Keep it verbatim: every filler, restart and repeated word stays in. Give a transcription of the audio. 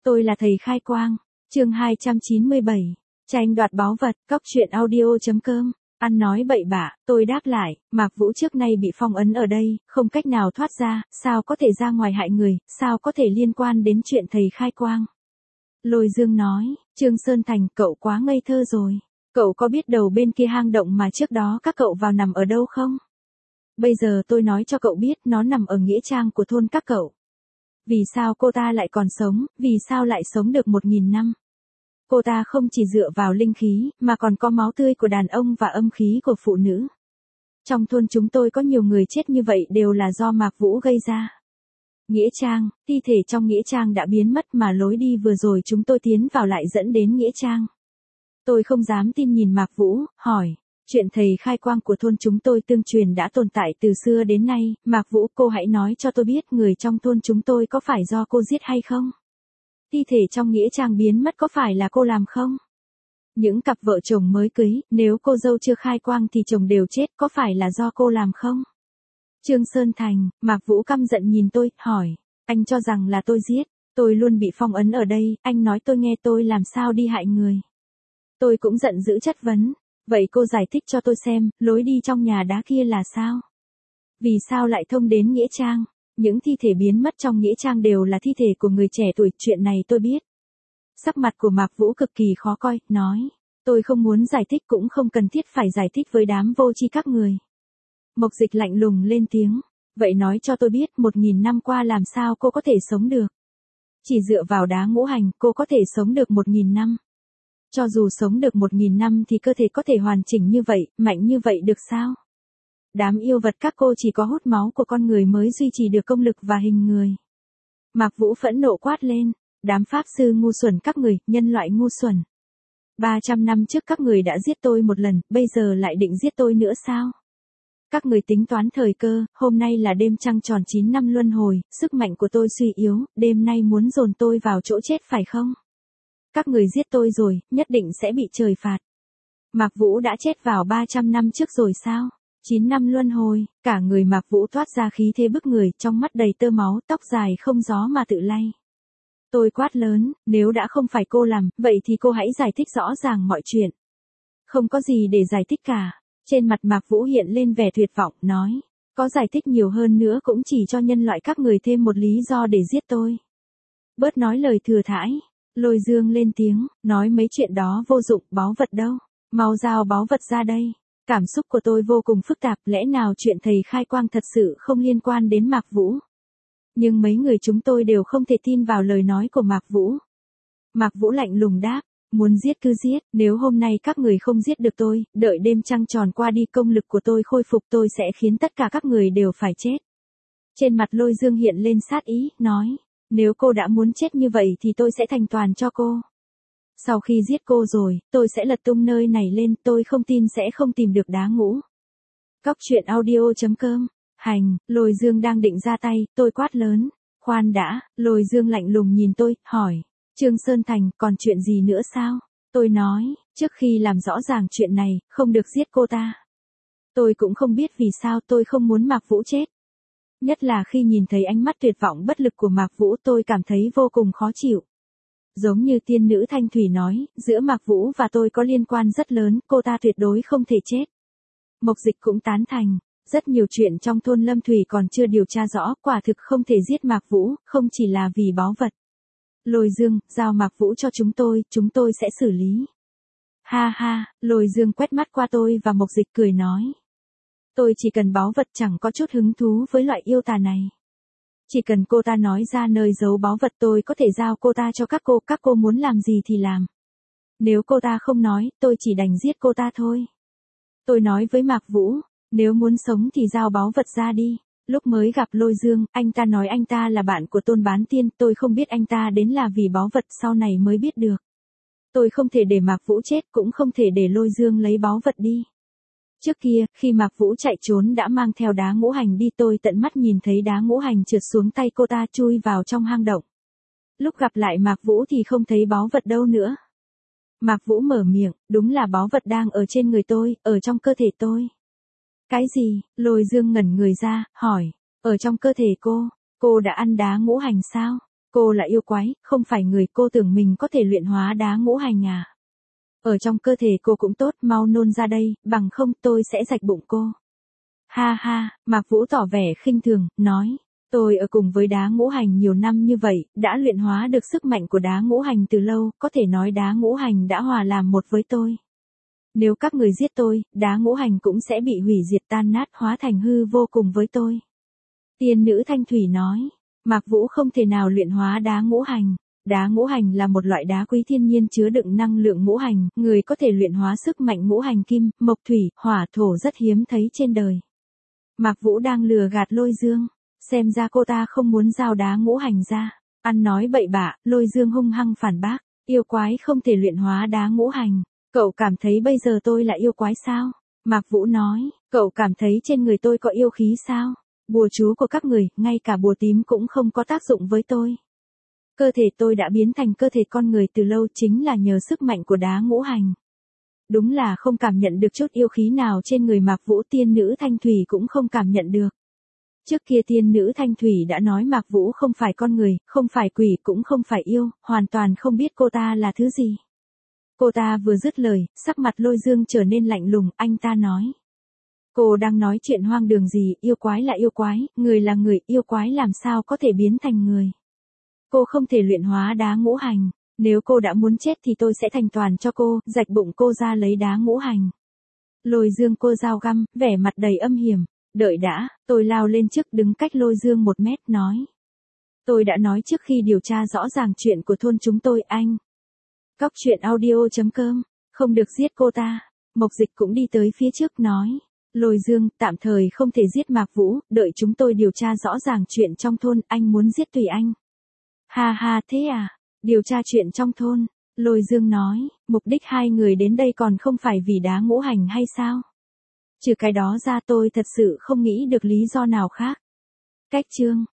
Tôi là thầy khai quang. Chương hai trăm chín mươi bảy. Tranh đoạt báu vật. Cóc truyện audio.com. Ăn nói bậy bạ, tôi đáp lại, Mạc Vũ trước nay bị phong ấn ở đây, không cách nào thoát ra, sao có thể ra ngoài hại người, sao có thể liên quan đến chuyện thầy khai quang. Lôi Dương nói, Trương Sơn Thành, cậu quá ngây thơ rồi. Cậu có biết đầu bên kia hang động mà trước đó các cậu vào nằm ở đâu không? Bây giờ tôi nói cho cậu biết, nó nằm ở nghĩa trang của thôn các cậu. Vì sao cô ta lại còn sống, vì sao lại sống được một nghìn năm? Cô ta không chỉ dựa vào linh khí, mà còn có máu tươi của đàn ông và âm khí của phụ nữ. Trong thôn chúng tôi có nhiều người chết như vậy đều là do Mạc Vũ gây ra. Nghĩa trang, thi thể trong nghĩa trang đã biến mất mà lối đi vừa rồi chúng tôi tiến vào lại dẫn đến nghĩa trang. Tôi không dám tin nhìn Mạc Vũ, hỏi, chuyện thầy khai quang của thôn chúng tôi tương truyền đã tồn tại từ xưa đến nay, Mạc Vũ cô hãy nói cho tôi biết người trong thôn chúng tôi có phải do cô giết hay không? Thi thể trong nghĩa trang biến mất có phải là cô làm không? Những cặp vợ chồng mới cưới, nếu cô dâu chưa khai quang thì chồng đều chết, có phải là do cô làm không? Trương Sơn Thành, Mạc Vũ căm giận nhìn tôi, hỏi, anh cho rằng là tôi giết, tôi luôn bị phong ấn ở đây, anh nói tôi nghe tôi làm sao đi hại người. Tôi cũng giận dữ chất vấn, vậy cô giải thích cho tôi xem, lối đi trong nhà đá kia là sao? Vì sao lại thông đến nghĩa trang? Những thi thể biến mất trong nghĩa trang đều là thi thể của người trẻ tuổi, chuyện này tôi biết. Sắc mặt của Mạc Vũ cực kỳ khó coi, nói, tôi không muốn giải thích cũng không cần thiết phải giải thích với đám vô tri các người. Mộc Dịch lạnh lùng lên tiếng, vậy nói cho tôi biết một nghìn năm qua làm sao cô có thể sống được. Chỉ dựa vào đá ngũ hành cô có thể sống được một nghìn năm. Cho dù sống được một nghìn năm thì cơ thể có thể hoàn chỉnh như vậy, mạnh như vậy được sao? Đám yêu vật các cô chỉ có hút máu của con người mới duy trì được công lực và hình người. Mạc Vũ phẫn nộ quát lên, đám pháp sư ngu xuẩn các người, nhân loại ngu xuẩn. ba trăm năm trước các người đã giết tôi một lần, bây giờ lại định giết tôi nữa sao? Các người tính toán thời cơ, hôm nay là đêm trăng tròn chín năm luân hồi, sức mạnh của tôi suy yếu, đêm nay muốn dồn tôi vào chỗ chết phải không? Các người giết tôi rồi, nhất định sẽ bị trời phạt. Mạc Vũ đã chết vào ba trăm năm trước rồi sao? chín năm luân hồi, cả người Mạc Vũ toát ra khí thế bức người, trong mắt đầy tơ máu, tóc dài không gió mà tự lay. Tôi quát lớn, nếu đã không phải cô làm, vậy thì cô hãy giải thích rõ ràng mọi chuyện. Không có gì để giải thích cả. Trên mặt Mạc Vũ hiện lên vẻ tuyệt vọng, nói, có giải thích nhiều hơn nữa cũng chỉ cho nhân loại các người thêm một lý do để giết tôi. Bớt nói lời thừa thãi. Lôi Dương lên tiếng, nói mấy chuyện đó vô dụng, báu vật đâu, mau giao báu vật ra đây. Cảm xúc của tôi vô cùng phức tạp, lẽ nào chuyện thầy khai quang thật sự không liên quan đến Mạc Vũ. Nhưng mấy người chúng tôi đều không thể tin vào lời nói của Mạc Vũ. Mạc Vũ lạnh lùng đáp, muốn giết cứ giết, nếu hôm nay các người không giết được tôi, đợi đêm trăng tròn qua đi công lực của tôi khôi phục tôi sẽ khiến tất cả các người đều phải chết. Trên mặt Lôi Dương hiện lên sát ý, nói, nếu cô đã muốn chết như vậy thì tôi sẽ thành toàn cho cô. Sau khi giết cô rồi, tôi sẽ lật tung nơi này lên, tôi không tin sẽ không tìm được đá ngũ. Cóc truyện audio.com. Hành, Lôi Dương đang định ra tay, tôi quát lớn. Khoan đã, Lôi Dương lạnh lùng nhìn tôi, hỏi. Trương Sơn Thành, còn chuyện gì nữa sao? Tôi nói, trước khi làm rõ ràng chuyện này, không được giết cô ta. Tôi cũng không biết vì sao tôi không muốn Mạc Vũ chết. Nhất là khi nhìn thấy ánh mắt tuyệt vọng bất lực của Mạc Vũ tôi cảm thấy vô cùng khó chịu. Giống như tiên nữ Thanh Thủy nói, giữa Mạc Vũ và tôi có liên quan rất lớn, cô ta tuyệt đối không thể chết. Mộc Dịch cũng tán thành, rất nhiều chuyện trong thôn Lâm Thủy còn chưa điều tra rõ, quả thực không thể giết Mạc Vũ, không chỉ là vì báu vật. Lôi Dương, giao Mạc Vũ cho chúng tôi, chúng tôi sẽ xử lý. Ha ha, Lôi Dương quét mắt qua tôi và Mộc Dịch cười nói. Tôi chỉ cần báu vật, chẳng có chút hứng thú với loại yêu tà này. Chỉ cần cô ta nói ra nơi giấu báu vật tôi có thể giao cô ta cho các cô, các cô muốn làm gì thì làm. Nếu cô ta không nói, tôi chỉ đành giết cô ta thôi. Tôi nói với Mạc Vũ, nếu muốn sống thì giao báu vật ra đi. Lúc mới gặp Lôi Dương, anh ta nói anh ta là bạn của Tôn Bán Tiên, tôi không biết anh ta đến là vì báu vật, sau này mới biết được. Tôi không thể để Mạc Vũ chết, cũng không thể để Lôi Dương lấy báu vật đi. Trước kia, khi Mạc Vũ chạy trốn đã mang theo đá ngũ hành đi, tôi tận mắt nhìn thấy đá ngũ hành trượt xuống tay cô ta chui vào trong hang động. Lúc gặp lại Mạc Vũ thì không thấy báu vật đâu nữa. Mạc Vũ mở miệng, đúng là báu vật đang ở trên người tôi, ở trong cơ thể tôi. Cái gì? Lôi Dương ngẩn người ra, hỏi, ở trong cơ thể cô, cô đã ăn đá ngũ hành sao? Cô là yêu quái, không phải người, cô tưởng mình có thể luyện hóa đá ngũ hành à? Ở trong cơ thể cô cũng tốt, mau nôn ra đây, bằng không tôi sẽ rạch bụng cô. Ha ha, Mạc Vũ tỏ vẻ khinh thường, nói. Tôi ở cùng với đá ngũ hành nhiều năm như vậy, đã luyện hóa được sức mạnh của đá ngũ hành từ lâu, có thể nói đá ngũ hành đã hòa làm một với tôi. Nếu các người giết tôi, đá ngũ hành cũng sẽ bị hủy diệt tan nát hóa thành hư vô cùng với tôi. Tiên nữ Thanh Thủy nói, Mạc Vũ không thể nào luyện hóa đá ngũ hành. Đá ngũ hành là một loại đá quý thiên nhiên chứa đựng năng lượng ngũ hành, người có thể luyện hóa sức mạnh ngũ hành kim, mộc thủy, hỏa thổ rất hiếm thấy trên đời. Mạc Vũ đang lừa gạt Lôi Dương, xem ra cô ta không muốn giao đá ngũ hành ra. Ăn nói bậy bạ, Lôi Dương hung hăng phản bác, yêu quái không thể luyện hóa đá ngũ hành. Cậu cảm thấy bây giờ tôi là yêu quái sao? Mạc Vũ nói, cậu cảm thấy trên người tôi có yêu khí sao? Bùa chú của các người, ngay cả bùa tím cũng không có tác dụng với tôi. Cơ thể tôi đã biến thành cơ thể con người từ lâu chính là nhờ sức mạnh của đá ngũ hành. Đúng là không cảm nhận được chút yêu khí nào trên người Mạc Vũ. Tiên nữ Thanh Thủy cũng không cảm nhận được. Trước kia tiên nữ Thanh Thủy đã nói Mạc Vũ không phải con người, không phải quỷ cũng không phải yêu, hoàn toàn không biết cô ta là thứ gì. Cô ta vừa dứt lời, sắc mặt Lôi Dương trở nên lạnh lùng, anh ta nói. Cô đang nói chuyện hoang đường gì, yêu quái là yêu quái, người là người, yêu quái làm sao có thể biến thành người. Cô không thể luyện hóa đá ngũ hành, nếu cô đã muốn chết thì tôi sẽ thành toàn cho cô, rạch bụng cô ra lấy đá ngũ hành. Lôi Dương cô dao găm, vẻ mặt đầy âm hiểm, đợi đã, tôi lao lên trước đứng cách Lôi Dương một mét nói. Tôi đã nói trước khi điều tra rõ ràng chuyện của thôn chúng tôi anh. Cóc truyện audio chấm com, không được giết cô ta. Mộc Dịch cũng đi tới phía trước nói. Lôi Dương, tạm thời không thể giết Mạc Vũ, đợi chúng tôi điều tra rõ ràng chuyện trong thôn, anh muốn giết tùy anh. Ha ha, thế à, điều tra chuyện trong thôn. Lôi Dương nói, mục đích hai người đến đây còn không phải vì đá ngũ hành hay sao? Trừ cái đó ra tôi thật sự không nghĩ được lý do nào khác. Cách chương